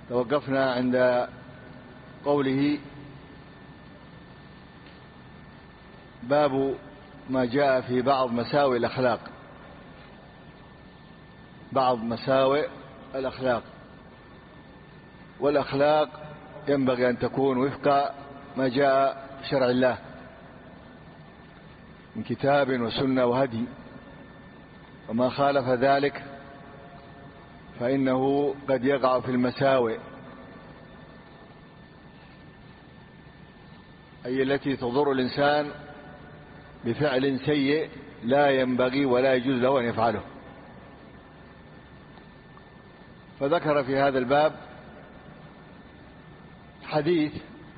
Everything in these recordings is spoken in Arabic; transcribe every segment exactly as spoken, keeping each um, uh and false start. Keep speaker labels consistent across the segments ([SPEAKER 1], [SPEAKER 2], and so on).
[SPEAKER 1] توقفنا عند قوله باب ما جاء في بعض مساوئ الأخلاق. بعض مساوئ الأخلاق، والأخلاق ينبغي أن تكون وفق ما جاء في شرع الله من كتاب وسنة وهدي، وما خالف ذلك فإنه قد يقع في المساوئ، أي التي تضر الإنسان بفعل سيء لا ينبغي ولا يجوز له أن يفعله. فذكر في هذا الباب حديث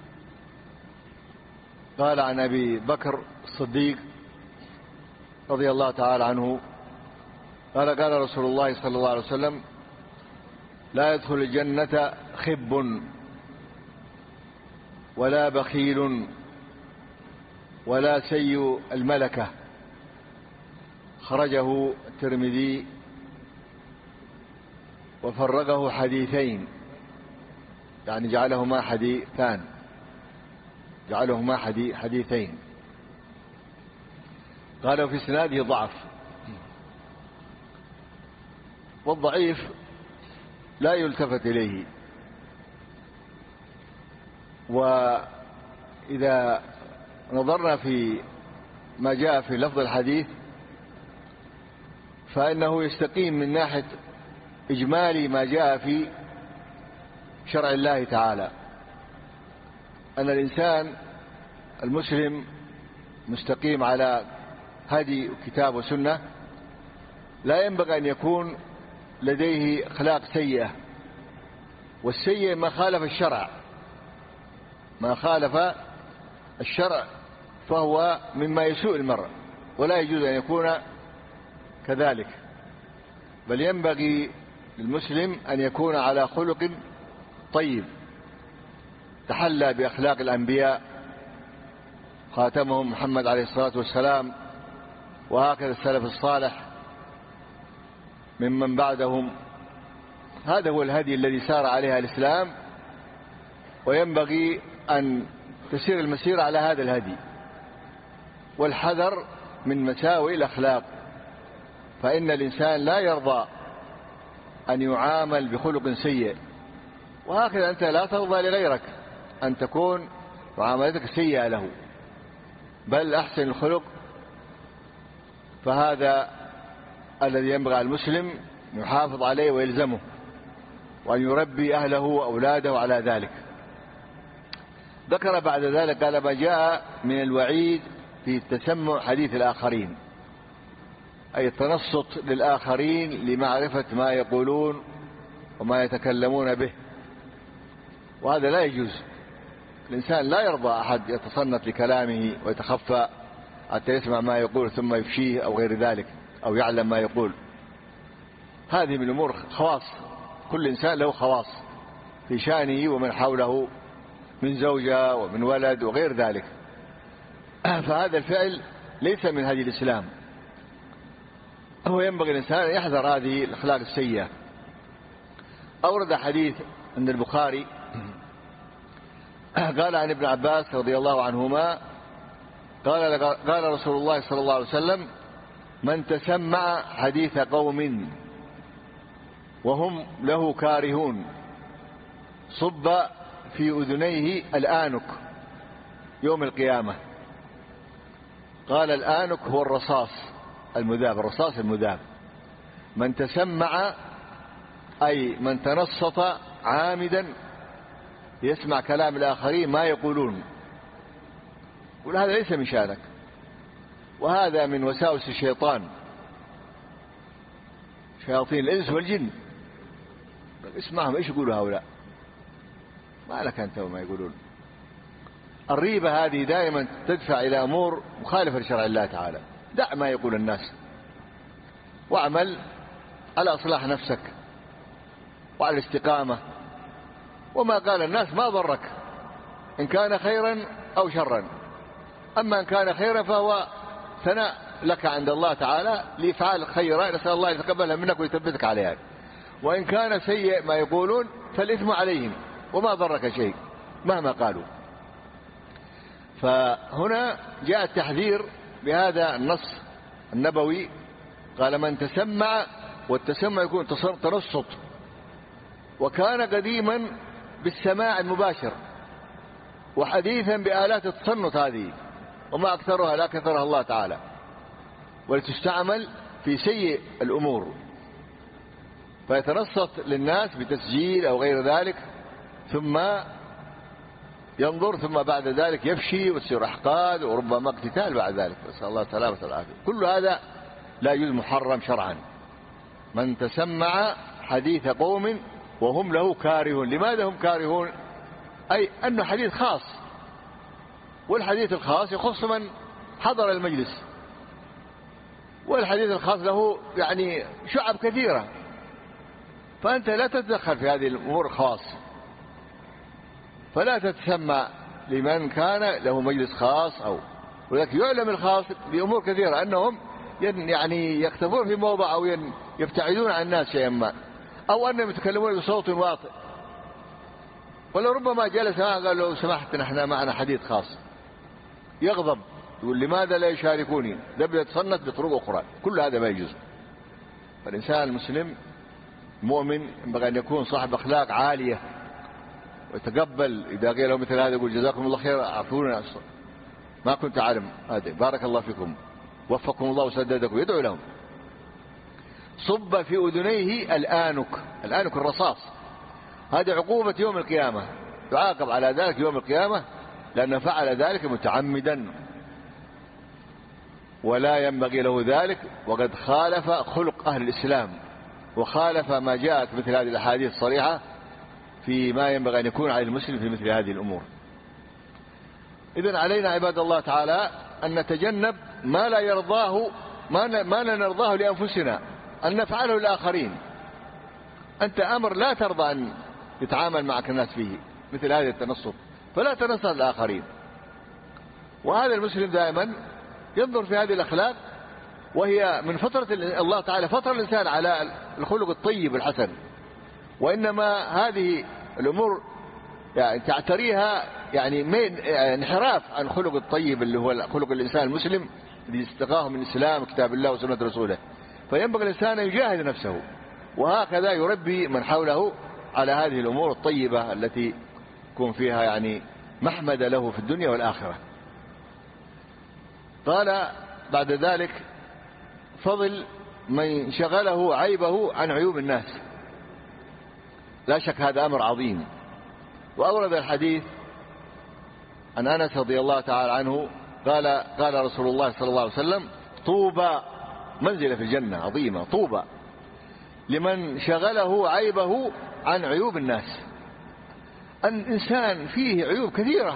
[SPEAKER 1] قال عن أبي بكر الصديق رضي الله تعالى عنه قال قال رسول الله صلى الله عليه وسلم: لا يدخل الجنة خب ولا بخيل ولا سيء الملكة. خرجه الترمذي وفرقه حديثين، يعني جعلهما حديثان جعلهما حديثين. قالوا في اسناده ضعف، والضعيف لا يلتفت إليه. وإذا نظرنا في ما جاء في لفظ الحديث فإنه يستقيم من ناحية إجمالي ما جاء في شرع الله تعالى، أن الإنسان المسلم مستقيم على هدي كتاب وسنة لا ينبغي أن يكون لديه أخلاق سيئة، والسيء ما خالف الشرع ما خالف الشرع فهو مما يسوء المرء، ولا يجوز أن يكون كذلك، بل ينبغي للمسلم أن يكون على خلق طيب تحلى بأخلاق الأنبياء خاتمهم محمد عليه الصلاة والسلام، وهكذا السلف الصالح ممن بعدهم. هذا هو الهدي الذي سار عليها الإسلام، وينبغي أن تسير المسيرة على هذا الهدي، والحذر من مساوئ الأخلاق، فإن الإنسان لا يرضى أن يعامل بخلق سيء، وهكذا أنت لا ترضى لغيرك أن تكون معاملتك سيئة له، بل أحسن الخلق. فهذا الذي ينبغي على المسلم يحافظ عليه ويلزمه، وأن يربي أهله وأولاده على ذلك. ذكر بعد ذلك قال: ما جاء من الوعيد في التسمع حديث الآخرين، أي التنصت للآخرين لمعرفة ما يقولون وما يتكلمون به، وهذا لا يجوز. الإنسان لا يرضى أحد يتصنت لكلامه ويتخفى حتى يسمع ما يقول ثم يفشيه أو غير ذلك، أو يعلم ما يقول. هذه من الأمور خواص، كل إنسان له خواص في شأنه ومن حوله من زوجة ومن ولد وغير ذلك، فهذا الفعل ليس من هدي الإسلام. هو ينبغي الإنسان أن يحذر هذه الأخلاق السيئة. أورد حديث عند البخاري قال عن ابن عباس رضي الله عنهما قال قال رسول الله صلى الله عليه وسلم: من تسمع حديث قوم وهم له كارهون صب في أذنيه الآنك يوم القيامة. قال: الآنك هو الرصاص المذاب، الرصاص المذاب. من تسمع أي من تنصت عامدا يسمع كلام الآخرين ما يقولون، وهذا ليس من شأنك، وهذا من وساوس الشيطان، شياطين الإنس والجن. اسمعهم ايش يقولوا هؤلاء، ما لك أنت وما يقولون. الريبة هذه دائما تدفع إلى أمور مخالفة لشرع الله تعالى. دع ما يقول الناس، واعمل على إصلاح نفسك وعلى الاستقامة، وما قال الناس ما ضرك إن كان خيرا أو شرا. أما إن كان خيرا فهو ثناء لك عند الله تعالى لإفعال خيرا، نسأل الله يتقبلها منك ويثبتك عليها. وإن كان سيء ما يقولون فالإثم عليهم وما ضرك شيء مهما قالوا. فهنا جاء التحذير بهذا النص النبوي، قال من تسمع، والتسمع يكون تنصت، وكان قديما بالسماع المباشر، وحديثا بآلات التصنت هذه، وما أكثرها لا كثرها الله تعالى، ولتستعمل في سيء الأمور، فيتنصت للناس بتسجيل أو غير ذلك، ثم ينظر، ثم بعد ذلك يفشي وتصير أحقاد وربما اقتتال بعد ذلك، نسأل الله السلامة والعافية. كل هذا لا يجوز، محرم شرعا. من تسمع حديث قوم وهم له كارهون. لماذا هم كارهون؟ أي أنه حديث خاص، والحديث الخاص يخص من حضر المجلس، والحديث الخاص له يعني شعب كثيرة، فأنت لا تتدخل في هذه الأمور الخاص، فلا تتسمع لمن كان له مجلس خاص. أو ولكن يعلم الخاص بأمور كثيرة أنهم يعني يختفون في موضع أو يبتعدون عن الناس شيئا ما، أو أنهم يتكلمون بصوت واطئ، ولربما جلس قال لو سمحت نحن معنا حديث خاص، يغضب يقول لماذا لا يشاركوني، ده يتصنت بطرق أخرى. كل هذا ما يجوز. فالإنسان المسلم المؤمن ينبغي أن يكون صاحب أخلاق عالية، ويتقبل إذا قيل له مثل هذا يقول جزاكم الله خير، عفونا ما كنت أعلم، هذا بارك الله فيكم، وفقكم الله وسددكم، يدعو لهم. صب في أذنيه الآنك. الآنك الرصاص، هذه عقوبة يوم القيامة، يعاقب على ذلك يوم القيامة، لأنه فعل ذلك متعمدا ولا ينبغي له ذلك، وقد خالف خلق أهل الإسلام، وخالف ما جاءت مثل هذه الأحاديث الصريحة في ما ينبغي أن يكون على المسلم في مثل هذه الأمور. إذن علينا عباد الله تعالى أن نتجنب ما لا يرضاه، ما ما لا نرضاه لأنفسنا أن نفعله للآخرين. أنت أمر لا ترضى أن يتعامل معك الناس فيه مثل هذه التنصت، فلا تنصت للآخرين. وهذا المسلم دائما ينظر في هذه الأخلاق، وهي من فطرة الله تعالى، فطر الإنسان على الخلق الطيب الحسن، وإنما هذه الأمور يعني تعتريها يعني انحراف عن خلق الطيب اللي هو خلق الإنسان المسلم الذي استقاه من الإسلام كتاب الله وسنة رسوله. فينبغي الإنسان أن يجاهد نفسه، وهكذا يربي من حوله على هذه الأمور الطيبة التي يكون فيها يعني محمد له في الدنيا والآخرة. قال بعد ذلك فضل من شغله عيبه عن عيوب الناس. لا شك هذا أمر عظيم. وأورد الحديث عن أنس رضي الله تعالى عنه قال قال رسول الله صلى الله عليه وسلم طوبى، منزلة في الجنة عظيمة، طوبى لمن شغله عيبه عن عيوب الناس. الإنسان فيه عيوب كثيرة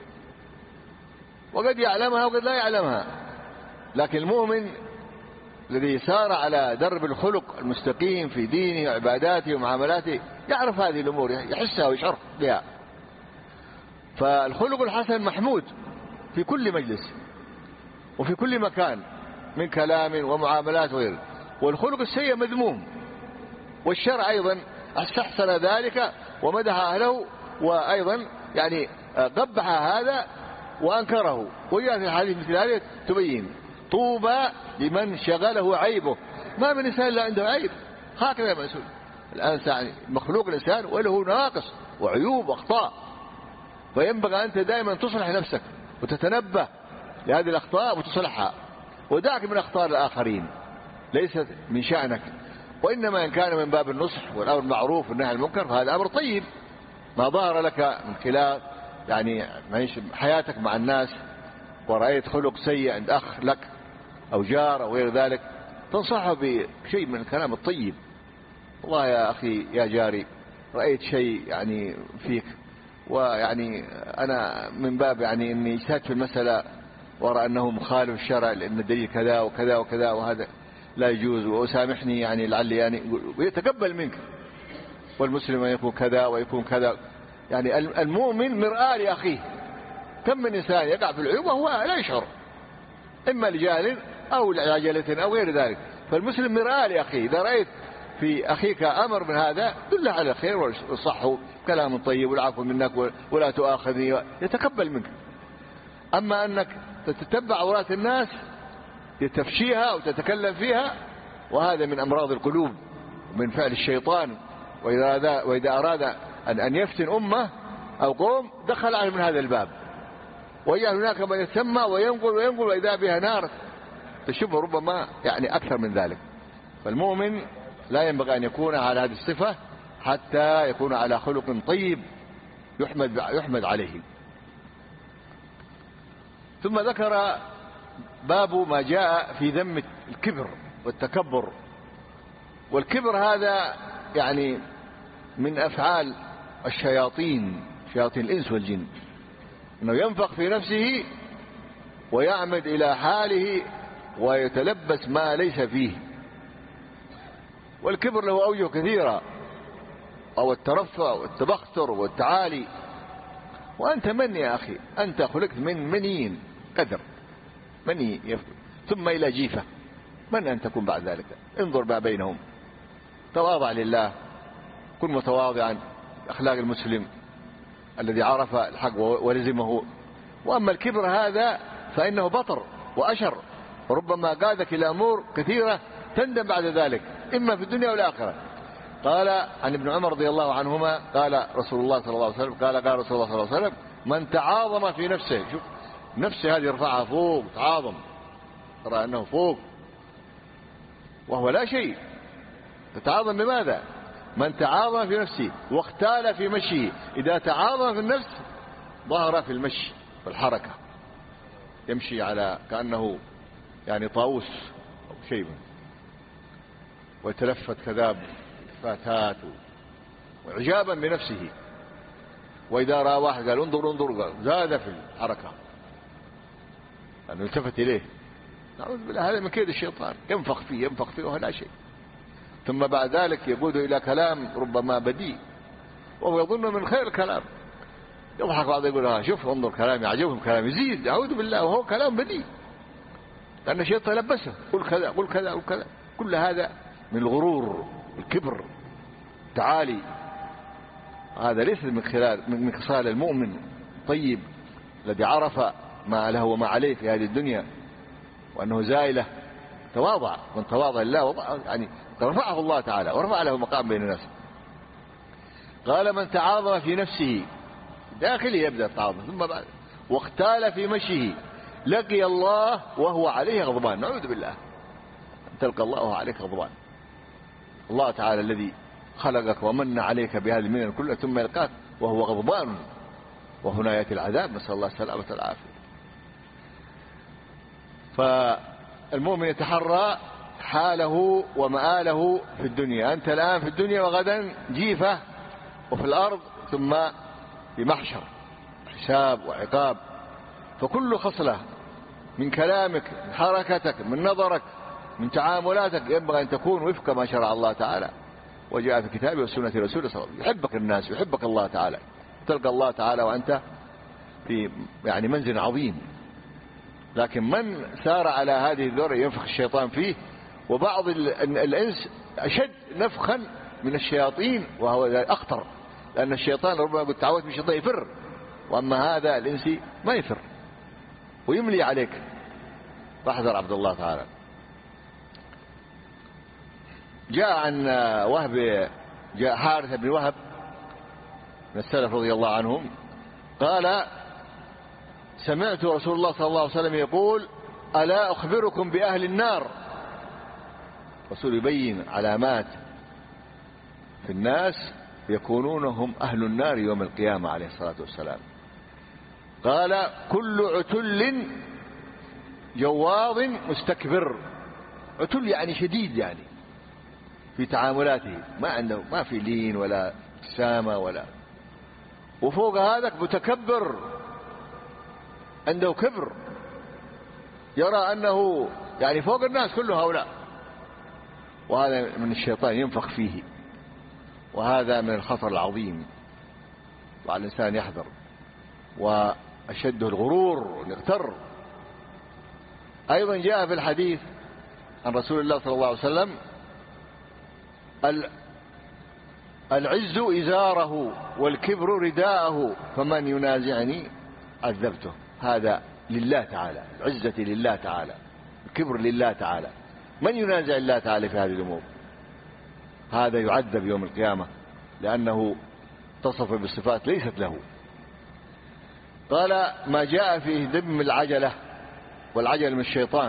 [SPEAKER 1] وقد يعلمها وقد لا يعلمها، لكن المؤمن الذي سار على درب الخلق المستقيم في دينه وعباداته ومعاملاته يعرف هذه الأمور، يحسها ويشعر بها. فالخلق الحسن محمود في كل مجلس وفي كل مكان من كلام ومعاملات وغيره، والخلق السيء مذموم، والشرع أيضا استحسن ذلك ومدح أهله، وأيضا يعني قبح هذا وأنكره. وجاء في الحديث مثل هذه تبين طوبى لمن شغله عيبه. ما من إنسان لا عنده عيب، هكذا مسؤول الإنسان، مخلوق الإنسان وله ناقص وعيوب وأخطاء، فينبغي أنت دائما تصلح نفسك وتتنبه لهذه الأخطاء وتصلحها، ودعك من أخطاء الآخرين، ليست من شأنك. وإنما إن كان من باب النصح والأمر بالمعروف والنهي عن المنكر فهذا أمر طيب، ما ظهر لك من خلال يعني حياتك مع الناس ورأيت خلق سيء عند أخ لك أو جار أو غير ذلك، تنصحه بشيء من الكلام الطيب. والله يا أخي يا جاري رأيت شيء يعني فيك، ويعني أنا من باب يعني أني اجتهدت في المسألة وأرى أنه مخالف الشرع لأن الدليل كذا وكذا وكذا وهذا لا يجوز، وسامحني يعني لعلي يعني، ويتقبل منك. والمسلم يكون كذا ويكون كذا، يعني المؤمن مرآة لأخيه. كم من إنسان يقع في العيوب وهو لا يشعر، إما لجهل أو لعجلة أو غير ذلك. فالمسلم مرآة لأخيه، إذا رأيت في أخيك أمر من هذا دله على الخير والصح، كلام طيب والعفو منك ولا تؤاخذني، يتقبل منك. أما أنك تتتبع عورات الناس لتفشيها وتتكلم فيها، وهذا من أمراض القلوب ومن فعل الشيطان. وإذا, وإذا أراد أن يفتن أمة أو قوم دخل عليه من هذا الباب، ويجعل هناك من يتسمى وينقل وينقل وإذا بها نار تشبه ربما يعني أكثر من ذلك. فالمؤمن لا ينبغي أن يكون على هذه الصفة حتى يكون على خلق طيب يحمد, يحمد عليه. ثم ذكر باب ما جاء في ذم الكبر والتكبر. والكبر هذا يعني من أفعال الشياطين، شياطين الإنس والجن، أنه ينفخ في نفسه ويعمد إلى حاله ويتلبس ما ليس فيه. والكبر له أوجه كثيرة، أو الترفع والتبختر والتعالي. وأنت من يا أخي؟ أنت خلقت من منين قدر مني يفضل. ثم إلى جيفة، من أن تكون بعد ذلك؟ انظر ما بينهم، تواضع لله، كن متواضعا، أخلاق المسلم الذي عرف الحق ولزمه. وأما الكبر هذا فإنه بطر وأشر، وربما قادك إلى أمور كثيرة تندم بعد ذلك، إما في الدنيا والآخرة. قال عن ابن عمر رضي الله عنهما قال رسول الله صلى الله عليه وسلم قال قال رسول الله صلى الله عليه وسلم: من تعاظم في نفسه، شوف نفسه هذه يرفعها فوق، تعاظم، ترى أنه فوق وهو لا شيء. تتعاظم بماذا؟ من تعاظم في نفسه واختال في مشيه. إذا تعاظم في النفس ظهر في المشي والحركة، يمشي على كأنه يعني طاووس أو شيء، ويتلفت كذاب فاتات وعجابا بنفسه. وإذا رأى واحد قال انظر انظر، قال زاد في الحركة لأنه التفت إليه. نعوذ بالله، هذا من كيد الشيطان، ينفخ فيه ينفخ فيه وهو لا شيء. ثم بعد ذلك يقود إلى كلام ربما بديء وهو يظن من خير الكلام. يضحك بعض يقول ها شوف انظر كلامي عجبهم كلامي، يزيد، أعوذ بالله، وهو كلام بديء لأن الشيطان لبسه، قل كذا قل كذا قل كذا. كل هذا من الغرور والكبر التعالي. هذا ليس من خلال من خصال المؤمن الطيب الذي عرف ما له وما عليه في هذه الدنيا، وأنه زائلة. تواضع، من تواضع لله يعني رفعه الله تعالى ورفع له مقام بين الناس. قال: من تعاظم في نفسه، داخله يبدأ التعاظم، ثم بعد واختال في مشيه لقي الله وهو عليه غضبان. نعوذ بالله، تلقى الله عليك غضبان. الله تعالى الذي خلقك ومن عليك بهذه المنن كلها ثم يلقاك وهو غضبان، وهنا يأتي العذاب، نسأل الله السلامة والعافية. فالمؤمن يتحرى حاله ومآله في الدنيا. أنت الآن في الدنيا، وغدا جيفة وفي الأرض، ثم في محشر حساب وعقاب. فكل خصلة من كلامك، من حركتك، من نظرك، من تعاملاتك ينبغي أن تكون وفق ما شرع الله تعالى وجاء في كتابه وسنة رسوله صلى الله عليه وسلم. يحبك الناس، يحبك الله تعالى، تلقى الله تعالى وأنت في يعني منزل عظيم. لكن من سار على هذه الذرة ينفخ الشيطان فيه. وبعض الإنس أشد نفخا من الشياطين، وهو أخطر، لأن الشيطان ربما قد تعودت من الشيطان يفر، وأما هذا الإنسي ما يفر ويملي عليك. فاحذر عبد الله تعالى. جاء عن وهب، جاء حارث بن وهب من السلف رضي الله عنهم قال: سمعت رسول الله صلى الله عليه وسلم يقول: ألا أخبركم بأهل النار؟ رسول يبين علامات في الناس يكونون هم أهل النار يوم القيامة عليه الصلاة والسلام. قال: كل عتل جواظ مستكبر. عتل يعني شديد، يعني في تعاملاته ما عنده، ما في لين ولا ابتسامة ولا. وفوق هذا متكبر، عنده كبر، يرى أنه يعني فوق الناس كل هؤلاء. وهذا من الشيطان ينفخ فيه، وهذا من الخطر العظيم، وعلى الإنسان يحذر. وأشده الغرور الاغتر. أيضا جاء في الحديث عن رسول الله صلى الله عليه وسلم العز إزاره والكبر رداءه فمن ينازعني عذبته. هذا لله تعالى، العزة لله تعالى، الكبر لله تعالى. من ينازع الله تعالى في هذه الأمور هذا يعذب يوم القيامة، لأنه اتصف بالصفات ليست له. قال ما جاء في ذم العجلة، والعجل من الشيطان.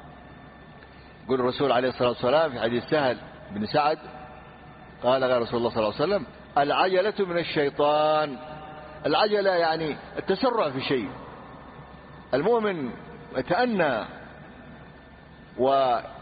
[SPEAKER 1] يقول الرسول عليه الصلاة والسلام في حديث سهل بن سعد قال قال رسول الله صلى الله عليه وسلم العجلة من الشيطان. العجلة يعني التسرع في شيء. المؤمن يتأنى ويدير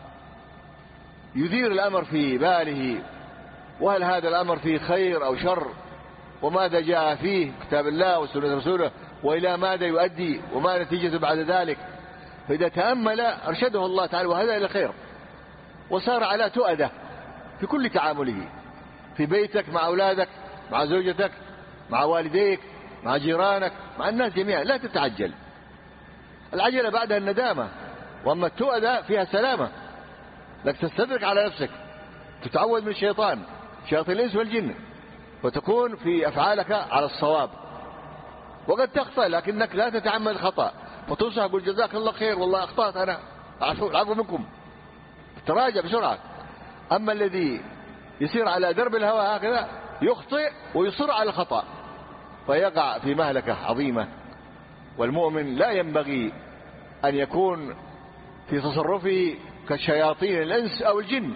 [SPEAKER 1] الأمر في باله، وهل هذا الأمر فيه خير أو شر، وماذا جاء فيه كتاب الله وسنة رسوله، وإلى ماذا يؤدي، وما نتيجته بعد ذلك. فإذا تأمل أرشده الله تعالى وهذا إلى خير، وصار على تؤدة في كل تعامله، في بيتك، مع أولادك، مع زوجتك، مع والديك، مع جيرانك، مع الناس جميعا. لا تتعجل. العجلة بعدها الندامة، وأما التؤدة فيها سلامة، لك تستدرك على نفسك، تتعوذ من الشيطان، شياطين الإنس والجن، وتكون في أفعالك على الصواب. وقد تخطأ لكنك لا تتعمد الخطأ، فتنصح قل جزاك الله خير والله أخطأت أنا، العفو منكم، تراجع بسرعة. أما الذي يسير على درب الهوى هكذا يخطئ ويصر على الخطأ فيقع في مهلكة عظيمة. والمؤمن لا ينبغي أن يكون في تصرفه كشياطين الإنس أو الجن،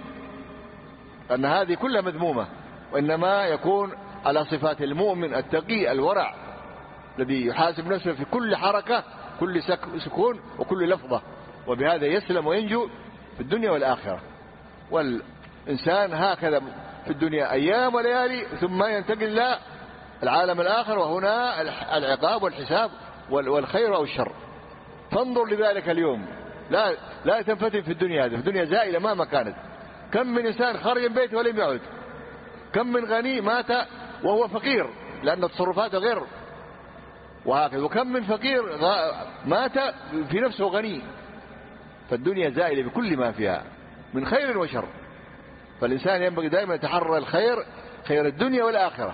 [SPEAKER 1] أن هذه كلها مذمومة، وإنما يكون على صفات المؤمن التقي الورع الذي يحاسب نفسه في كل حركة، كل سكون وكل لفظة، وبهذا يسلم وينجو في الدنيا والآخرة. والإنسان هكذا في الدنيا أيام وليالي، ثم ينتقل إلى العالم الآخر، وهنا العقاب والحساب والخير أو الشر. فانظر لذلك اليوم، لا لا تنفتن في الدنيا هذه، في الدنيا زائلة مهما كانت. كم من إنسان خرج من بيته ولم يعد، كم من غني مات وهو فقير لأن تصرفاته غير، وهكذا. وكم من فقير مات في نفسه غني. فالدنيا زائلة بكل ما فيها من خير وشر، فالإنسان ينبغي دائما يتحرى الخير، خير الدنيا والآخرة.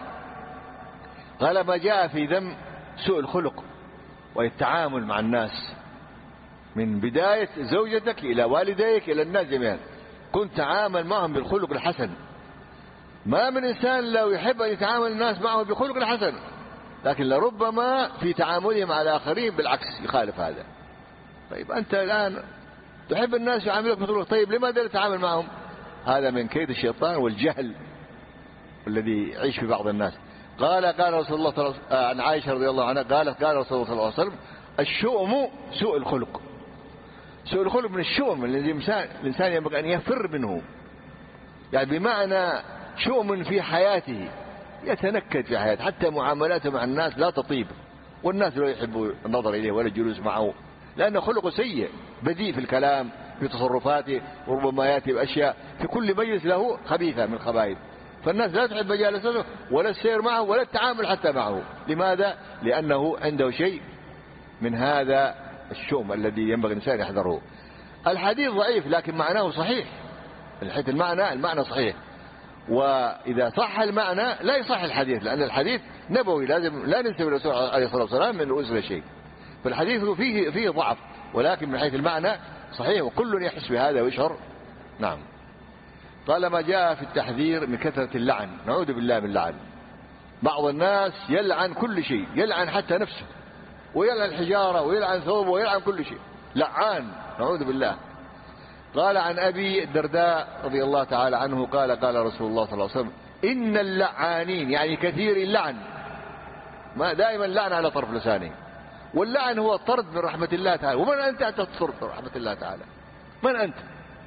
[SPEAKER 1] قال ما جاء في ذم سوء الخلق والتعامل مع الناس، من بداية زوجتك إلى والديك إلى الناس جميعا، كنت تعامل معهم بالخلق الحسن. ما من إنسان لو يحب أن يتعامل الناس معه بخلق الحسن، لكن لربما في تعامله مع الآخرين بالعكس يخالف هذا. طيب أنت الآن تحب الناس يعاملك بخلق طيب، لماذا لا تتعامل معهم؟ هذا من كيد الشيطان والجهل الذي يعيش في بعض الناس. قال قال رسول الله صلى الله عليه وسلم عن عائشة رضي الله عنها قالت قال رسول الله صلى الله عليه وسلم الشؤم سوء الخلق. سوء الخلق من الشؤم الذي الإنسان ينبغي أن يفر منه، يعني بمعنى شؤم في حياته، يتنكد في حياته، حتى معاملاته مع الناس لا تطيب، والناس لا يحبوا النظر إليه ولا الجلوس معه، لأنه خلقه سيء، بذيء في الكلام، في تصرفاته، وربما يأتي بأشياء في كل مجلس له خبيثة من الخبائث، فالناس لا تحب مجالسته ولا السير معه ولا التعامل حتى معه. لماذا؟ لأنه عنده شيء من هذا الشؤم الذي ينبغي الإنسان يحذره. الحديث ضعيف لكن معناه صحيح، الحديث المعنى المعنى صحيح، وإذا صح المعنى لا يصح الحديث، لأن الحديث نبوي لازم لا ننسب الرسول عليه الصلاة والسلام من رؤوس شيء، فالحديث فيه فيه ضعف، ولكن من حيث المعنى صحيح، وكل يحس بهذا ويشعر. نعم. قال ما جاء في التحذير من كثرة اللعن، نعوذ بالله من اللعن. بعض الناس يلعن كل شيء، يلعن حتى نفسه، ويلعن الحجارة، ويلعن ثوبه، ويلعن كل شيء، لعان، نعوذ بالله. قال عن أبي الدرداء رضي الله تعالى عنه قال قال رسول الله صلى الله عليه وسلم إن اللعانين، يعني كثير اللعن، ما دائما اللعن على طرف لسانه، واللعن هو الطرد من رحمة الله تعالى. ومن أنت أن تطرد من رحمة الله تعالى؟ من أنت؟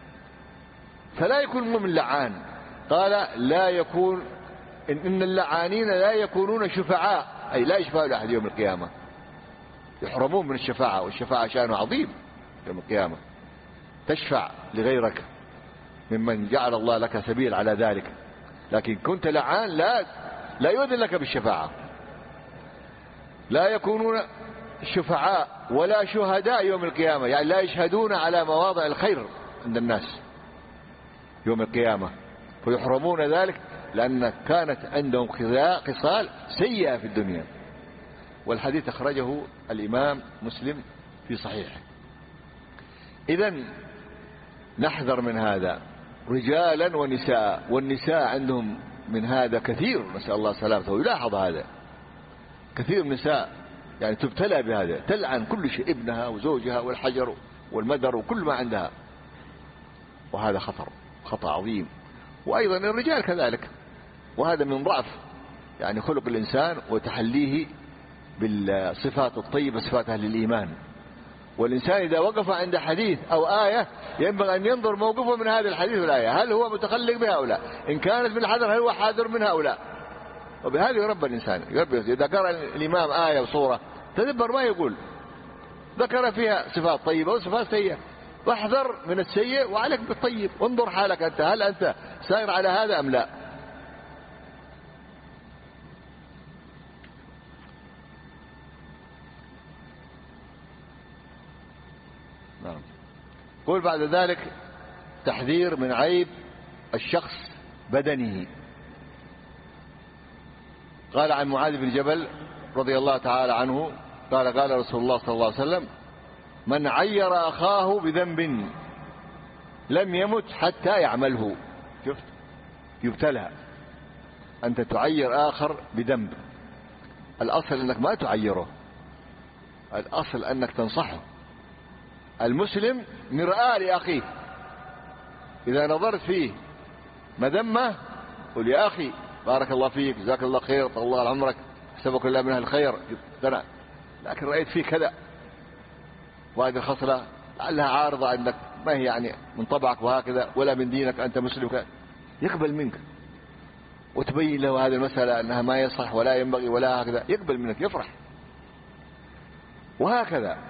[SPEAKER 1] فلا يكون المؤمن لعان. قال لا يكون إن اللعانين لا يكونون شفعاء، أي لا يشفع لأحد يوم القيامة، يحرمون من الشفاعة، والشفاعة شأنه عظيم يوم القيامة، تشفع لغيرك ممن جعل الله لك سبيل على ذلك، لكن كنت لعان لا لا يؤذن لك بالشفاعة. لا يكونون شفعاء ولا شهداء يوم القيامة، يعني لا يشهدون على مواضع الخير عند الناس يوم القيامة، فيحرمون ذلك لأن كانت عندهم خصال سيئة في الدنيا. والحديث أخرجه الإمام مسلم في صحيحه. إذن نحذر من هذا رجالا ونساء، والنساء عندهم من هذا كثير، نسأل الله سلامته. ويلاحظ هذا كثير من النساء يعني تبتلى بهذا، تلعن كل شيء، ابنها وزوجها والحجر والمدر وكل ما عندها، وهذا خطر خطأ عظيم. وأيضا الرجال كذلك، وهذا من ضعف يعني خلق الإنسان وتحليه بالصفات الطيبة، صفات أهل الإيمان. والإنسان إذا وقف عند حديث أو آية ينبغي أن ينظر موقفه من هذا الحديث والآية، هل هو متخلق بهؤلاء؟ إن كانت من الحذر هل هو حاذر من هؤلاء؟ وبهذا يربى الإنسان. يربى إذا قرأ الإمام آية وصورة تدبر ما يقول، ذكر فيها صفات طيبة وصفات سيئة، واحذر من السيء وعليك بالطيب. انظر حالك أنت، هل أنت سائر على هذا أم لا؟ نعم. قول بعد ذلك تحذير من عيب الشخص بدنه. قال عن معاذ بن جبل رضي الله تعالى عنه قال قال رسول الله صلى الله عليه وسلم: من عير أخاه بذنب لم يمت حتى يعمله. شفت؟ يبتلى. أنت تعير آخر بذنب، الأصل أنك ما تعيره، الأصل أنك تنصحه. المسلم مرآة لأخيه، إذا نظرت فيه مذمة قل: يا أخي بارك الله فيك، جزاك الله خير، طول الله عمرك، حسبك الله من أهل الخير، لكن رأيت فيه كذا وهذه الخصلة لعلها عارضة عندك، ما هي يعني من طبعك وهكذا ولا من دينك، أنت مسلم، يقبل منك وتبين له هذه المسألة أنها ما يصح ولا ينبغي ولا هكذا، يقبل منك، يفرح، وهكذا.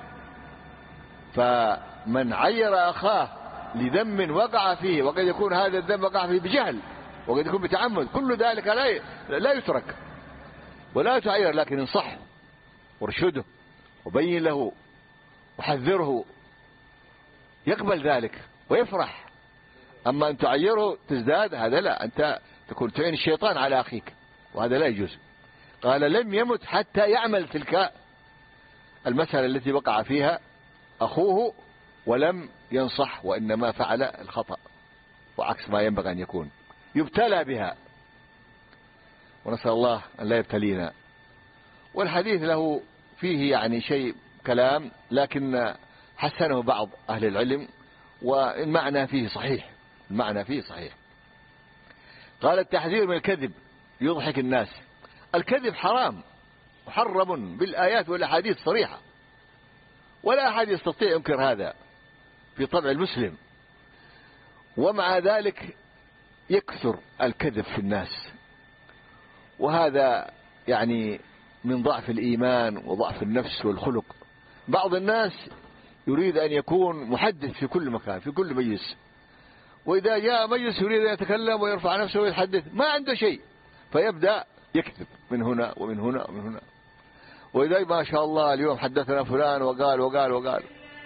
[SPEAKER 1] فمن عير أخاه لذنب وقع فيه، وقد يكون هذا الذنب وقع فيه بجهل وقد يكون بتعمد، كل ذلك لا لا يترك ولا تعير، لكن انصح وارشده وبين له وحذره، يقبل ذلك ويفرح. أما أن تعيره تزداد، هذا لا، أنت تكون تعين الشيطان على أخيك، وهذا لا يجوز. قال: لم يمت حتى يعمل تلك المسألة التي وقع فيها أخوه ولم ينصح، وإنما فعل الخطأ وعكس ما ينبغي أن يكون، يبتلى بها، ونسأل الله أن لا يبتلينا. والحديث له فيه يعني شيء كلام، لكن حسنه بعض أهل العلم، والمعنى فيه صحيح، المعنى فيه صحيح. قال: التحذير من الكذب يضحك الناس. الكذب حرام محرم بالآيات والأحاديث صريحة، ولا أحد يستطيع ينكر هذا في طبع المسلم، ومع ذلك يكثر الكذب في الناس، وهذا يعني من ضعف الإيمان وضعف النفس والخلق. بعض الناس يريد أن يكون محدث في كل مكان في كل مجلس، وإذا جاء مجلس يريد أن يتكلم ويرفع نفسه ويتحدث، ما عنده شيء، فيبدأ يكذب من هنا ومن هنا ومن هنا. وإذا ما شاء الله اليوم حدثنا فلان وقال وقال وقال،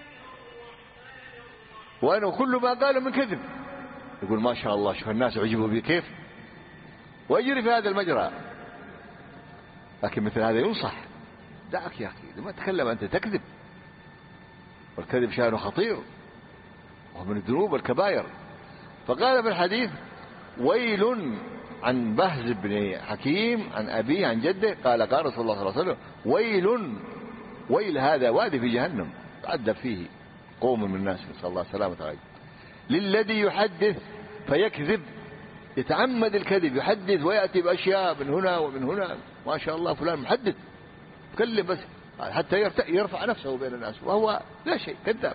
[SPEAKER 1] وأنه كل ما قاله من كذب، يقول ما شاء الله شوف الناس عجبوا بي كيف، ويجري في هذا المجرى. لكن مثل هذا ينصح: دعك يا أخي، لما تتكلم أنت تكذب، والكذب شأنه خطير وهو من الذنوب والكبائر. فقال في الحديث: ويل عن بهز بن حكيم عن أبيه عن جده قال قال رسول الله صلى الله عليه وسلم: ويل، ويل هذا وادي في جهنم تعذب فيه قوم من الناس، نسأل الله السلامة والعافية، للذي يحدث فيكذب، يتعمد الكذب، يحدث ويأتي بأشياء من هنا ومن هنا، ما شاء الله فلان محدث، يتكلم بس حتى يرفع نفسه بين الناس، وهو لا شيء، كذاب.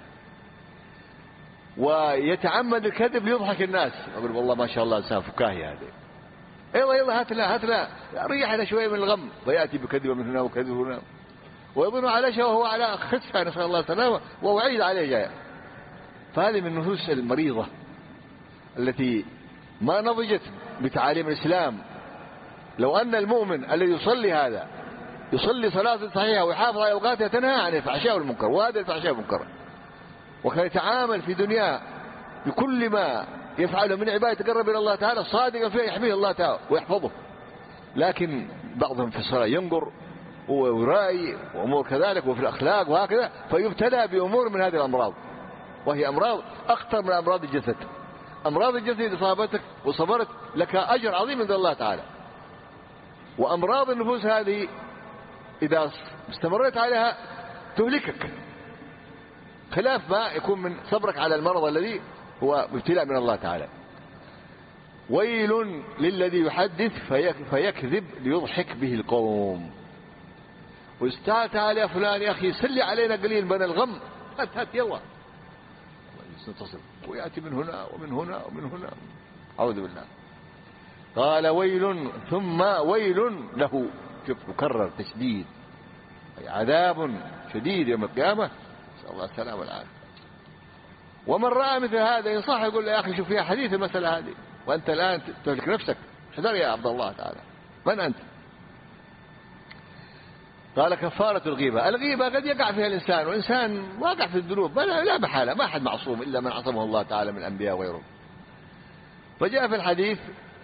[SPEAKER 1] ويتعمد الكذب ليضحك الناس، يقول والله ما شاء الله إنسان فكاهي هذا، يلا يلا هات لا هات لا ريحنا شوية من الغم، ويأتي بكذبة من هنا وكذب هنا، ويظن على شيء وهو على خسها، نسأل الله السلامة، وهو عيد عليه جاي. فهذه من النفوس المريضة التي ما نضجت بتعاليم الإسلام. لو أن المؤمن الذي يصلي هذا يصلي صلاة صحيحة ويحافظ على أوقاتها تنهى عن الفحشاء والمنكر، وهذا الفحشاء والمنكر، وكان يتعامل في دنياه بكل ما يفعله من عبادة يتقرب إلى الله تعالى صادقا فيها يحميه الله تعالى ويحفظه. لكن بعضهم في الصلاة ينقر ويرائي وأمور كذلك وفي الأخلاق وهكذا، فيبتلى بأمور من هذه الأمراض، وهي أمراض أخطر من أمراض الجسد. أمراض الجسد إذا صابتك وصبرت لك أجر عظيم عند الله تعالى، وأمراض النفوس هذه إذا استمرت عليها تهلكك، خلاف ما يكون من صبرك على المرض الذي هو ابتلاء من الله تعالى. ويل للذي يحدث فيكذب ليضحك به القوم. واستعال تعالى يا فلان يا أخي سلي علينا قليل من الغم، هات هات يلا نتصل، ويأتي من هنا ومن هنا ومن هنا، أعوذ بالله. قال ويل ثم ويل له، شوف مكرر تشديد، أي عذاب شديد يوم القيامة، نسأل الله السلامة والعافية. ومن رأى مثل هذا ينصح يقول له يا أخي شوف فيها حديث المسألة هذه، وأنت الآن تهلك نفسك، احذر يا عبد الله تعالى، من أنت؟ قال كفارة الغيبة. الغيبة قد يقع فيها الإنسان، وإنسان واقع في الذنوب لا محالة، ما أحد معصوم إلا من عصمه الله تعالى من الأنبياء وغيرهم. فجاء في الحديث،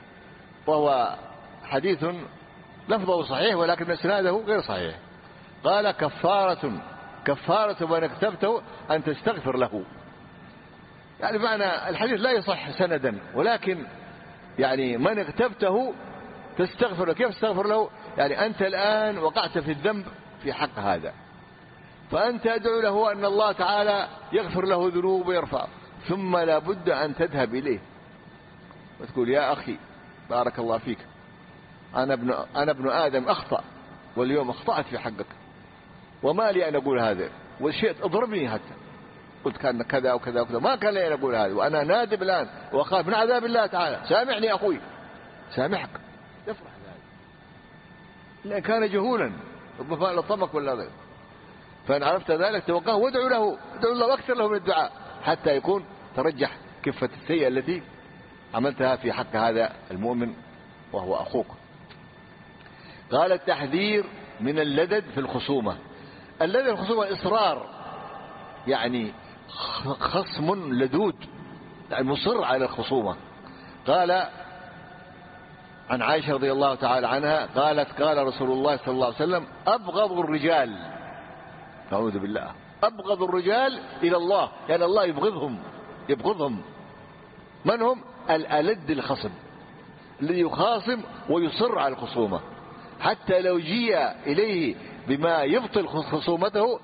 [SPEAKER 1] وهو حديث لفظه صحيح ولكن اسناده غير صحيح، قال كفارة كفارة من اكتبته أن تستغفر له. يعني معنى الحديث لا يصح سندا، ولكن يعني من اغتبته تستغفر له. كيف تستغفر له؟ يعني أنت الآن وقعت في الذنب في حق هذا، فأنت أدعو له أن الله تعالى يغفر له ذنوب ويرفع، ثم لا بد أن تذهب إليه وتقول يا أخي بارك الله فيك، أنا ابن, أنا ابن آدم أخطأ، واليوم أخطأت في حقك، وما لي أن أقول هذا، والشيء اضربني حتى قلت كان كذا وكذا وكذا، ما كان لي أن أقول هذا، وأنا نادب الآن وأخاف من عذاب الله تعالى، سامحني أخوي، سامحك، يفرح ذلك، لأن كان جهولا ربما لطمك ولا غير. فإن عرفت ذلك توقعه وادعو له، ادعو الله واكثر له من الدعاء حتى يكون ترجح كفة السيئة التي عملتها في حق هذا المؤمن وهو أخوك. قال التحذير من اللدد في الخصومة. اللدد الخصومة الإصرار، يعني خصم لدود، يعني مصر على الخصومة. قال عن عائشة رضي الله تعالى عنها قالت قال رسول الله صلى الله عليه وسلم أبغض الرجال، أعوذ بالله، أبغض الرجال إلى الله، يعني الله يبغضهم يبغضهم من هم؟ الألد الخصم، الذي يخاصم ويصر على الخصومة، حتى لو جيء إليه بما يبطل خصومته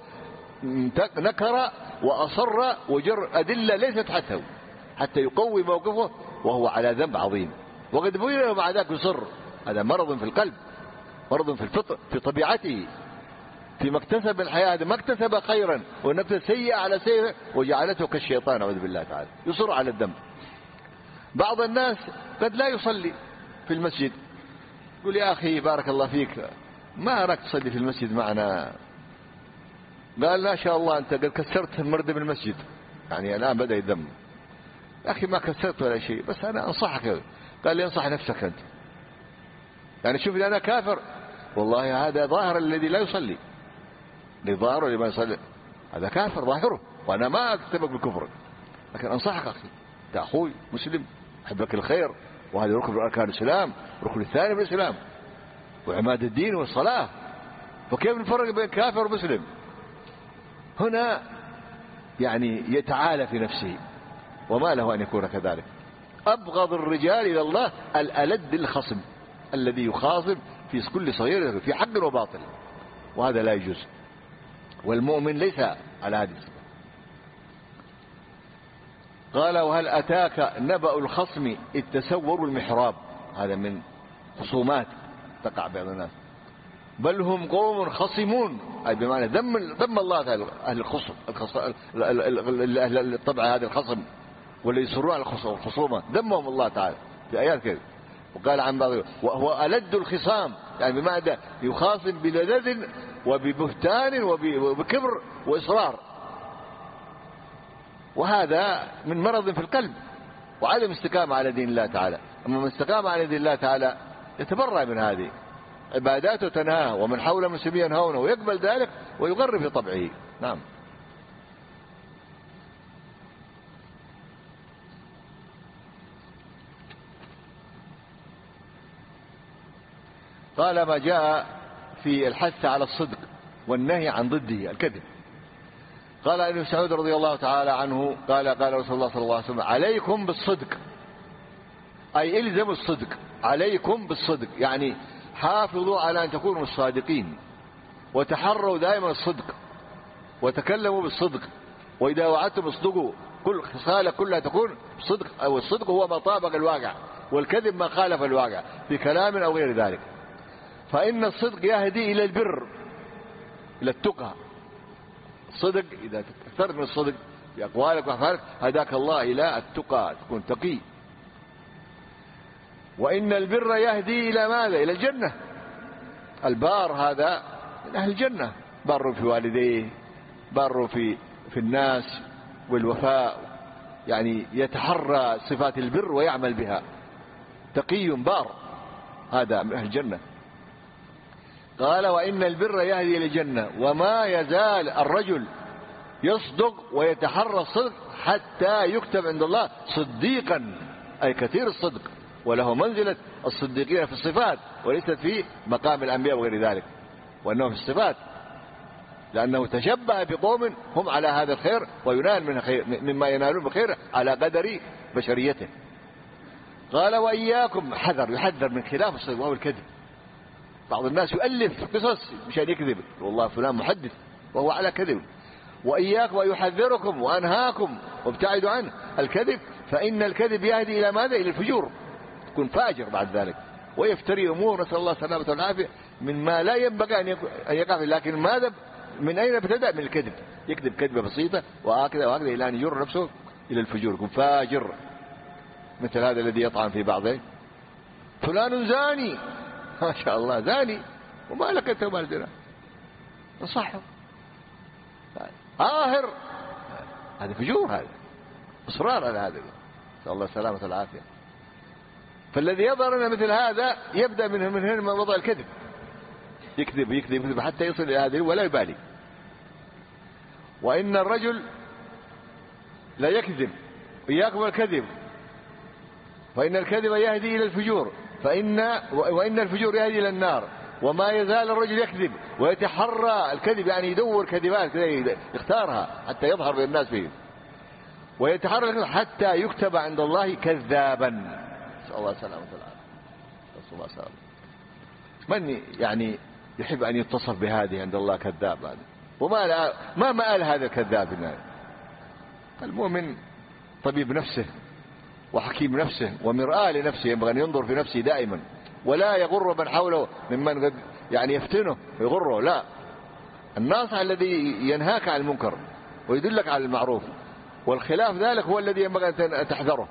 [SPEAKER 1] نكر وأصر وجر أدلة ليست حتى حتى يقوي موقفه وهو على ذنب عظيم، وقد بين له مع ذلك يصر. هذا مرض في القلب، مرض في الفطر، في طبيعته، في مكتسب الحياة، هذا ما اكتسب خيرا ونكتسب سيئة على سيئة وجعلته كالشيطان، أعوذ بالله تعالى، يصر على الذنب. بعض الناس قد لا يصلي في المسجد، يقول يا أخي بارك الله فيك ما أراك تصلي في المسجد معنا، قال لا شاء الله أنت قد كسرت المردة من المسجد، يعني الآن بدأ يذم، يا أخي ما كسرت ولا شيء، بس أنا أنصحك. قال لي انصح نفسك أنت، يعني شوف لي أنا كافر، والله هذا ظاهر الذي لا يصلي، لظاهره اللي ما يصلي هذا كافر ظاهره، وأنا ما أكتبك بالكفر، لكن أنصحك أخي، أنت أخوي مسلم أحب لك الخير، وهذا ركن من أركان الإسلام، ركن الثاني من الإسلام وعماد الدين والصلاة، فكيف نفرق بين كافر ومسلم؟ هنا يعني يتعالى في نفسه، وما له أن يكون كذلك. أبغض الرجال إلى الله الألد الخصم، الذي يخاصم في كل صغير في حق وباطل، وهذا لا يجوز، والمؤمن ليس على هذه الصفة. قال وهل أتاك نبأ الخصم إذ تسوروا المحراب، هذا من خصومات تقع بين الناس، بل هم قوم خصمون، أي بمعنى ذم ذم الله تعالى أهل الخصم، أهل الطبع هذا الخصم والذي يصرون على الخصومة ذمهم الله تعالى في آيات كذا. وقال عن بعض وهو ألد الخصام، يعني بمعنى يخاصم بلذذ وببهتان وبكبر وإصرار، وهذا من مرض في القلب وعدم استقامة على دين الله تعالى. أما من استقام على دين الله تعالى يتبرأ من هذه عباداته تنهاه، ومن حول المسلمين ينهونه، ويقبل ذلك ويغر في طبعه. نعم. قال ما جاء في الحث على الصدق والنهي عن ضده الكذب. قال ابن مسعود رضي الله تعالى عنه قال قال رسول الله صلى الله عليه وسلم عليكم بالصدق، أي الزموا الصدق، عليكم بالصدق يعني حافظوا على أن تكونوا الصادقين، وتحروا دائما الصدق، وتكلموا بالصدق، وإذا وعدتم اصدقوا، كل خصالة كلها تكون صدق، أو الصدق هو ما طابق الواقع، والكذب ما خالف الواقع في كلام أو غير ذلك. فإن الصدق يهدي إلى البر، إلى التقى. الصدق إذا تكثرت من الصدق في أقوالك وأفعالك هداك الله إلى التقى، تكون تقي. وإن البر يهدي إلى ماذا؟ إلى الجنة. البار هذا من أهل الجنة، بر في والديه، بر في في الناس، والوفاء، يعني يتحرى صفات البر ويعمل بها، تقي بار، هذا من أهل الجنة. قال وإن البر يهدي إلى الجنة، وما يزال الرجل يصدق ويتحرى الصدق حتى يكتب عند الله صديقا، أي كثير الصدق، وله منزلة الصديقين في الصفات وليست في مقام الأنبياء وغير ذلك، وأنه في الصفات، لأنه تشبه بقوم هم على هذا الخير وينال من خير مما ينالون بخير على قدر بشريته. قال وإياكم، حذر، يحذر من خلاف الصدق وهو الكذب. بعض الناس يؤلف قصص مشان يكذب، والله فلان محدث وهو على كذب. وإياكم ويحذركم وأنهاكم وابتعدوا عنه الكذب، فإن الكذب يهدي إلى ماذا؟ إلى الفجور، تكون فاجر بعد ذلك، ويفتري أمور نسأل الله السلامة والعافية مما لا ينبغي أن يقع فيه. لكن ماذا؟ من أين ابتدأ؟ من الكذب، يكذب كذبة بسيطة وهكذا وهكذا إلى أن يجر نفسه إلى الفجور، يكون فاجر. مثل هذا الذي يطعن في بعضه، فلان زاني، ما شاء الله زاني، وما لك أنت وما الزنا، نصحه. آهر، هذا فجور، هذا إصرار على هذا، نسأل الله السلامة والعافية. فالذي يظهر لنا مثل هذا يبدأ من من هنا وضع الكذب، يكذب يكذب يكذب حتى يصل إلى هذه ولا يبالي. وإن الرجل لا يكذب، إياكم الكذب، فإن الكذب يهدي إلى الفجور، فإن وإن الفجور يهدي إلى النار. وما يزال الرجل يكذب ويتحرى الكذب، يعني يدور كذبات يختارها حتى يظهر للناس فيه، ويتحرى حتى يكتب عند الله كذابا، نسأل الله السلامة والعافية. نسأل الله السلامة. من يعني يحب أن يتصف بهذه عند الله كذاب هذا؟ وما لا ما مآل هذا الكذاب النار؟ المؤمن طبيب نفسه وحكيم نفسه ومرآة لنفسه، ينبغي أن ينظر في نفسه دائما، ولا يغر من حوله ممن قد يعني يفتنه ويغره. لا، الناصح الذي ينهاك عن المنكر ويدلك على المعروف، والخلاف ذلك هو الذي ينبغي أن تحذره.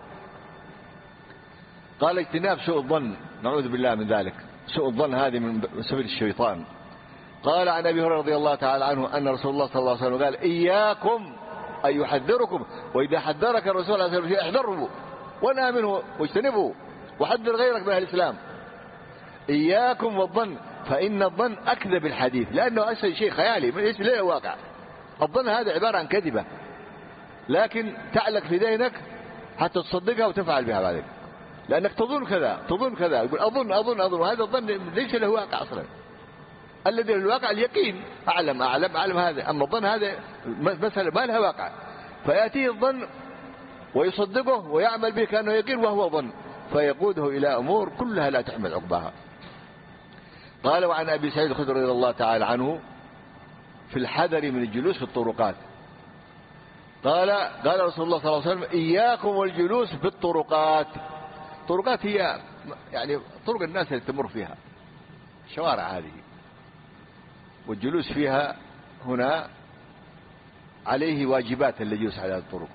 [SPEAKER 1] قال اجتناب سوء الظن، نعوذ بالله من ذلك. سوء الظن هذه من سبيل الشيطان. قال عن أبي هريرة رضي الله تعالى عنه أن رسول الله صلى الله عليه وسلم قال إياكم أن يحذركم، وإذا حذرك الرسول صلى الله عليه وسلم احذره ونأى منه واجتنبه، وحذر غيرك من أهل الإسلام. إياكم والظن، فإن الظن أكذب الحديث، لأنه أسهل شيء خيالي ليس له واقع. الظن هذا عبارة عن كذبة، لكن تعلق في ذهنك حتى تصدقها وتفعل بها بعدين، لأنك تظن كذا تظن كذا، يقول أظن أظن أظن، وهذا الظن ليس له واقع أصلا. الذي له الواقع اليقين، أعلم أعلم أعلم هذا، أما الظن هذا مسألة ما لها واقع، فيأتيه الظن ويصدقه ويعمل به كأنه يقين وهو ظن، فيقوده إلى أمور كلها لا تحمل عقباها. قال وعن أبي سعيد الخدري رضي الله تعالى عنه في الحذر من الجلوس في الطرقات، قال قال رسول الله صلى الله عليه وسلم إياكم والجلوس في الطرقات. الطرقات هي يعني طرق الناس اللي تمر فيها، الشوارع هذه، والجلوس فيها هنا عليه واجبات الجلوس على هذه الطرق،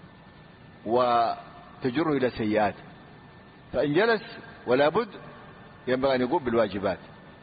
[SPEAKER 1] وتجره إلى سيئات، فإن جلس ولا بد ينبغي أن يقوم بالواجبات،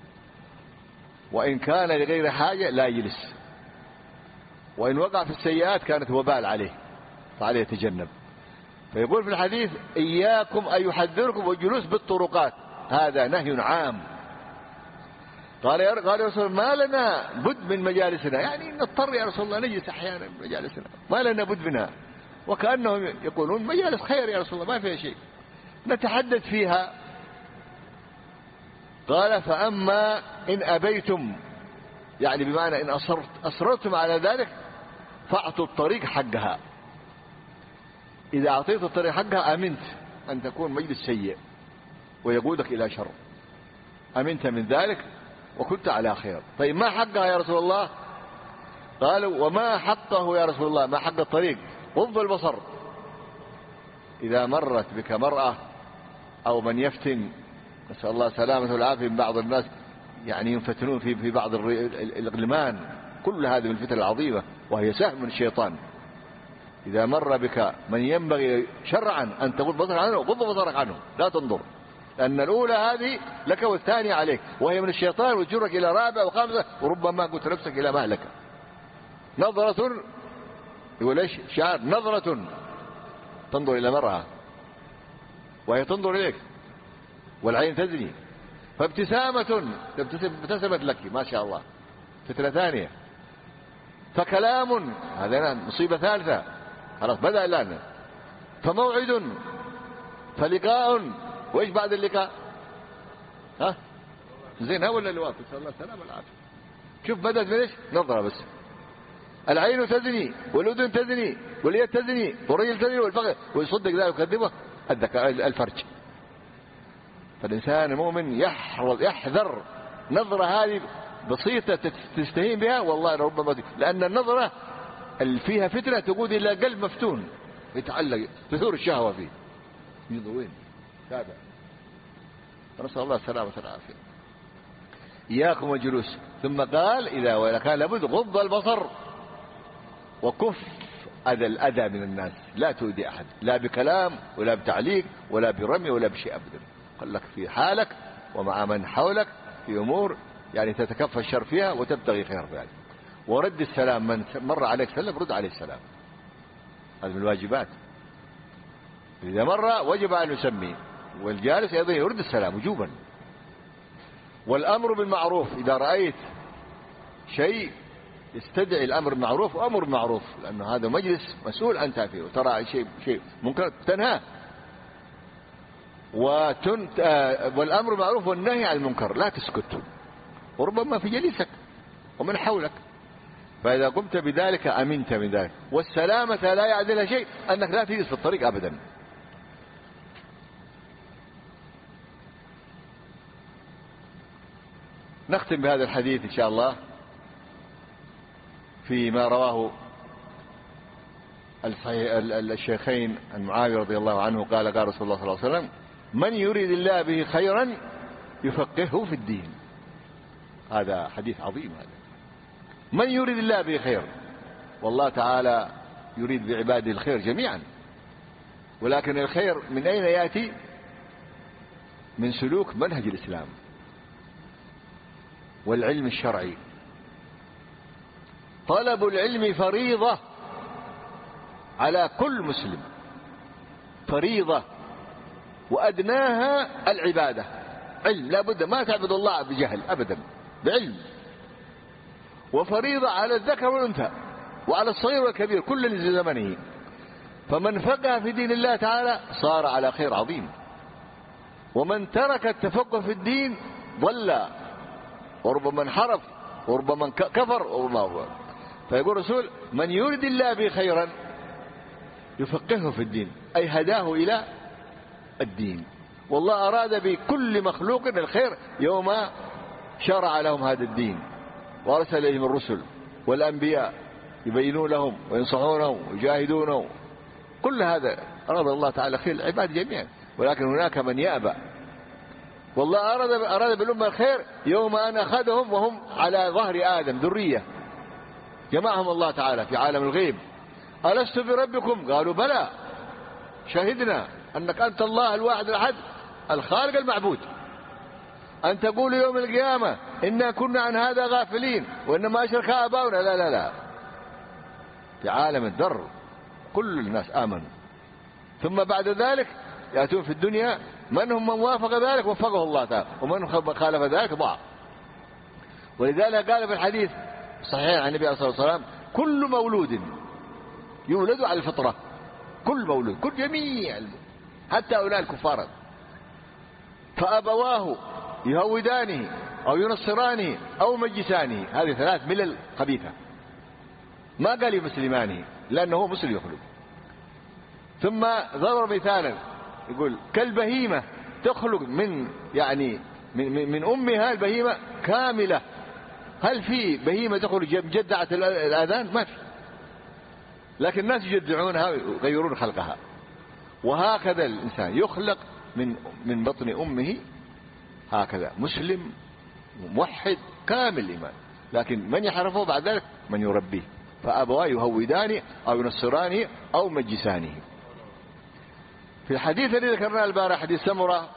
[SPEAKER 1] وإن كان لغير حاجة لا يجلس، وإن وقع في السيئات كانت وبال عليه فعليه يتجنب. فيقول في الحديث إياكم أن يحذركم والجلوس بالطرقات، هذا نهي عام. قال يا قال يا رسول ما لنا بد من مجالسنا، يعني نضطر يا رسول الله نجلس أحيانا مجالسنا، ما لنا بد منها، وكأنهم يقولون مجالس خير يا رسول الله ما فيها شيء نتحدث فيها قال فأما إن أبيتم، يعني بمعنى إن أصرت أصررتم على ذلك فأعطوا الطريق حقها. إذا أعطيت الطريق حقها أمنت أن تكون مجلس سيء ويقودك إلى شر، أمنت من ذلك وكنت على خير. طيب ما حقها يا رسول الله؟ قالوا وما حقه يا رسول الله؟ ما حق الطريق؟ غض البصر. إذا مرت بك مرأة أو من يفتن، نسأل الله سلامة والعافية، من بعض الناس يعني ينفتنون في في بعض الغلمان، كل هذه من الفتن العظيمة وهي سهم من الشيطان. إذا مر بك من ينبغي شرعا أن تغض بصرك عنه، غض بصرك عنه، لا تنظر، لأن الأولى هذه لك والثانية عليك، وهي من الشيطان وتجرك إلى رابع وخامسة، وربما قلت نفسك إلى مهلك. نظرة، يقول ايش شعر؟ نظرة تنظر إلى مرأة وهي تنظر إليك، والعين تزني، فابتسامة ابتسمت لك ما شاء الله، فتنة ثانية. فكلام، هذا مصيبة ثالثة، خلاص بدأ الآن. فموعد، فلقاء، وإيش بعد اللقاء؟ ها زين ها ولا اللواء؟ نسأل الله السلامة والعافية. شوف بدأت من ايش؟ نظرة بس. العين تزني، والأذن تزني، واليد تزني، والرجل تزني، والفخذ، ويصدق ذلك ويكذبه الفرج. فالإنسان المؤمن يحرص يحذر نظرة هذه بسيطة تستهين بها، والله ربما، لأن النظرة اللي فيها فتنة تقود إلى قلب مفتون يتعلق، تثور الشهوة فيه. يضوين تابع. نسأل الله السلامة والعافية. إياكم والجلوس. ثم قال إذا كان لابد غض البصر وكف أذى الأذى من الناس، لا تؤذي أحد، لا بكلام ولا بتعليق ولا برمي ولا بشيء أبدا. قال لك في حالك ومع من حولك في أمور يعني تتكفى الشر فيها وتبتغي خير ذلك. ورد السلام، من مر عليك سلم رد عليه السلام، هذا من الواجبات. إذا مر وجب أن يسمي، والجالس أيضا يرد السلام وجوبا. والأمر بالمعروف، إذا رأيت شيء يستدعي الأمر بالمعروف وأمر بالمعروف، لأنه هذا مجلس مسؤول أنت فيه، وترى شيء شيء ممكن تنهاه. وتنت والأمر بالمعروف والنهي عن المنكر، لا تسكت، وربما في جليسك ومن حولك. فإذا قمت بذلك أمنت من ذلك. والسلامة لا يعدلها شيء أنك لا تجلس في الطريق أبدا. نختم بهذا الحديث إن شاء الله فيما رواه الشيخين عن معاوية رضي الله عنه قال قال رسول الله صلى الله عليه وسلم: من يريد الله به خيرا يفقهه في الدين. هذا حديث عظيم. هذا من يريد الله به خير، والله تعالى يريد بعباده الخير جميعا، ولكن الخير من أين يأتي؟ من سلوك منهج الإسلام والعلم الشرعي. طلب العلم فريضة على كل مسلم، فريضة، وأدناها العبادة. علم، لا بد، ما تعبد الله بجهل أبدا، بعلم. وفريضة على الذكر والأنثى وعلى الصغير والكبير كل لزمنه. فمن فقه في دين الله تعالى صار على خير عظيم، ومن ترك التفقه في الدين ضل، وربما انحرف، وربما كفر، وربما هو. فيقول الرسول: من يريد الله به خيرا يفقهه في الدين، أي هداه إلى الدين. والله أراد بكل مخلوق الخير يوم شرع لهم هذا الدين، وأرسل إليهم الرسل والأنبياء يبينون لهم وينصحونهم ويجاهدونهم. كل هذا أراد الله تعالى خير العباد جميعا، ولكن هناك من يأبى. والله أراد أراد بالأمة الخير يوم أن أخذهم وهم على ظهر آدم ذرية، جمعهم الله تعالى في عالم الغيب. ألست بربكم؟ قالوا بلى، شهدنا أنك أنت الله الواحد الأحد الخالق المعبود. أن تقول يوم القيامة إنا كنا عن هذا غافلين وإنما أشرك آباؤنا. لا لا لا، في عالم الذر كل الناس آمنوا. ثم بعد ذلك يأتون في الدنيا من هم من وافق ذلك وفقه الله تعالى، ومن خالف ذلك ضاع. ولذلك قال في الحديث صحيح عن النبي صلى الله عليه وسلم: كل مولود يولد على الفطرة. كل مولود، كل جميع، حتى أولاد الكفار، فأبواه يهودانه أو ينصرانه أو مجسانه. هذه ثلاث ملل خبيثة. ما قال يمسلمانه لأنه هو مسلم يخلق. ثم ضرب مثالا يقول كالبهيمة تخلق من يعني من, من أمها البهيمة كاملة. هل في بهيمة تخرج مجدعة الآذان؟ ما في، لكن الناس يجدعونها ويغيرون خلقها. وهكذا الإنسان يخلق من من بطن أمه هكذا مسلم موحد كامل الإيمان، لكن من يحرفه بعد ذلك من يربيه، فأبواه يهودانه أو ينصرانه أو مجسانه. في الحديث الذي ذكرناه البارح حديث سمرة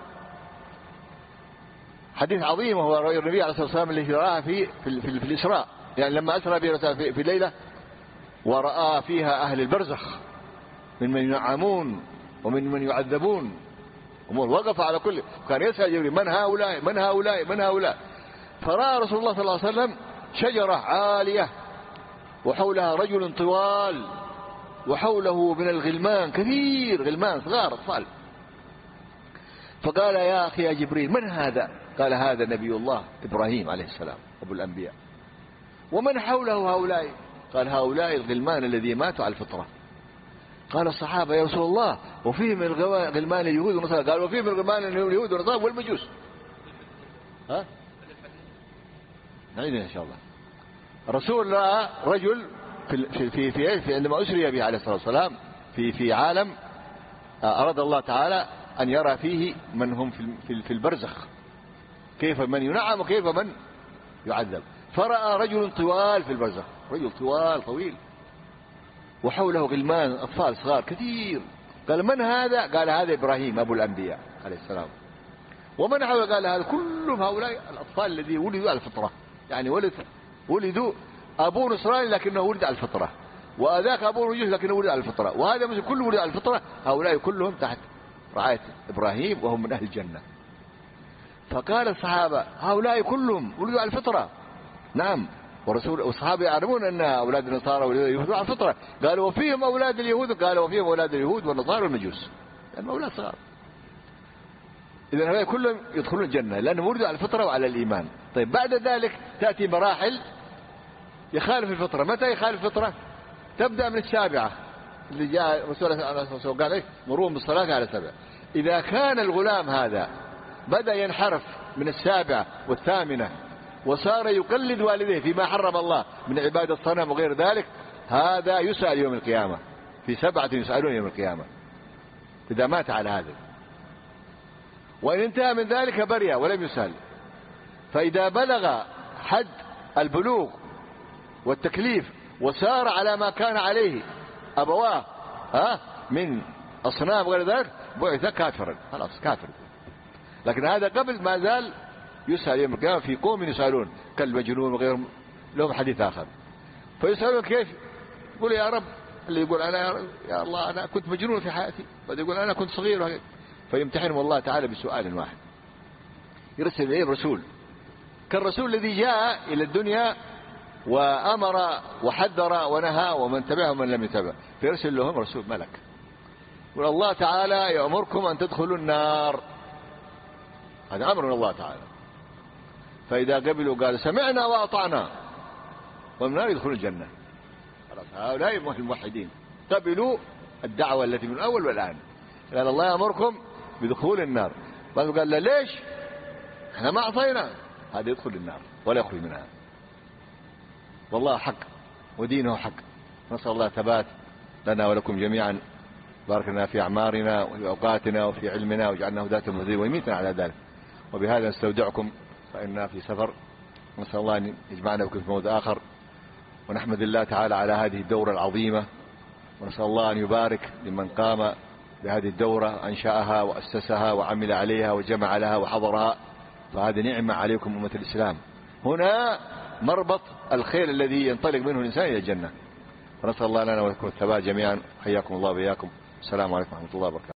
[SPEAKER 1] حديث عظيم، وهو رؤيا النبي عليه الصلاة والسلام التي رآها في في, في, في الإسراء، يعني لما أسرى به في, في ليلة ورأى فيها أهل البرزخ من من ينعمون ومن من يعذبون، وقف على كل، كان يسأل جبريل من هؤلاء من هؤلاء من هؤلاء. فرأى رسول الله صلى الله عليه وسلم شجرة عالية وحولها رجل طوال وحوله من الغلمان كثير، غلمان صغار أطفال. فقال يا أخي يا جبريل من هذا؟ قال هذا نبي الله إبراهيم عليه السلام أبو الأنبياء. ومن حوله هؤلاء؟ قال هؤلاء الغلمان الذين ماتوا على الفطرة. قال الصحابة يا رسول الله وفيهم الغلمان اليهود والنصارى؟ قال وفيهم الغلمان اليهود والنصارى والمجوس. ها نعيد إن شاء الله. الرسول رأى رجل في في في, في عندما أسري به عليه الصلاة والسلام في في عالم أراد الله تعالى أن يرى فيه من هم في في البرزخ، كيف من ينعم وكيف من يعذب. فرأى رجل طوال في البرزخ، رجل طوال طويل وحوله غلمان أطفال صغار كثير. قال من هذا؟ قال هذا إبراهيم أبو الأنبياء عليه السلام. ومن حوله؟ قال هذا كلهم هؤلاء الأطفال الذين ولدوا على الفطرة، يعني ولد ولدوا أبوه نصراني لكنه ولد على الفطرة، وأذاك أبوه مجوس لكنه ولد على الفطرة، وهذا مثل كله ولد على الفطرة. هؤلاء كلهم تحت رعاية إبراهيم وهم من أهل الجنة. فقال الصحابة هؤلاء كلهم ولدوا على الفطرة. نعم، ورسول والصحابة يعلمون أن أولاد النصارى واليهود على الفطرة. قالوا وفيهم أولاد اليهود؟ قالوا وفيهم أولاد اليهود والنصارى والمجوس، يعني أولاد صغار. إذن هؤلاء كلهم يدخلون الجنة لأنهم ولدوا على الفطرة وعلى الإيمان. طيب بعد ذلك تأتي مراحل يخالف الفطرة. متى يخالف الفطرة؟ تبدأ من السابعة اللي جاء رسول الله قال إيه مرون بالصلاة على سبع. إذا كان الغلام هذا بدأ ينحرف من السابعة والثامنة وصار يقلد والديه فيما حرم الله من عبادة الصنم وغير ذلك، هذا يسأل يوم القيامة في سبعة يسألون يوم القيامة إذا مات على هذا. وإن انتهى من ذلك برئ ولم يسأل. فإذا بلغ حد البلوغ والتكليف وسار على ما كان عليه أبواه ها من أصنام وغير ذلك بعث كافرا، خلاص كافر. لكن هذا قبل ما زال يسأل يوم القيامة في قوم يسألون كالمجنون وغيرهم، لهم حديث آخر. فيسألون كيف؟ يقول يا رب، اللي يقول أنا يا, رب يا الله أنا كنت مجنون في حياتي، بعد يقول أنا كنت صغير. فيمتحنهم الله تعالى بسؤال واحد، يرسل إليه رسول كالرسول الذي جاء إلى الدنيا وأمر وحذر ونهى ومن تبعه ومن لم يتبع، فيرسل لهم رسول ملك يقول الله تعالى يأمركم أن تدخلوا النار. هذا أمر من الله تعالى. فإذا قبلوا قالوا سمعنا وأطعنا ومن النار يدخلوا الجنة. خلاص هؤلاء الموحدين قبلوا الدعوة التي من الأول والآن. قال الله يأمركم بدخول النار، بعضهم قال لا ليش احنا ما أعطينا، هذا يدخل النار ولا يخرج منها. والله حق ودينه حق. نسأل الله ثبات لنا ولكم جميعا، بارك لنا في أعمارنا وفي أوقاتنا وفي علمنا واجعلنا هداة مهديين ويميتنا على ذلك. وبهذا نستودعكم فإننا في سفر، نسأل الله أن يجمعنا بكم في موعد آخر، ونحمد الله تعالى على هذه الدورة العظيمة، ونسأل الله أن يبارك لمن قام بهذه الدورة أنشأها وأسسها وعمل عليها وجمع لها وحضرها، فهذه نعمة عليكم أمة الإسلام. هنا مربط الخير الذي ينطلق منه الإنسان إلى الجنة. ونسأل الله لنا ولكم الثبات جميعا. حياكم الله وبياكم. السلام عليكم ورحمة الله وبركاته.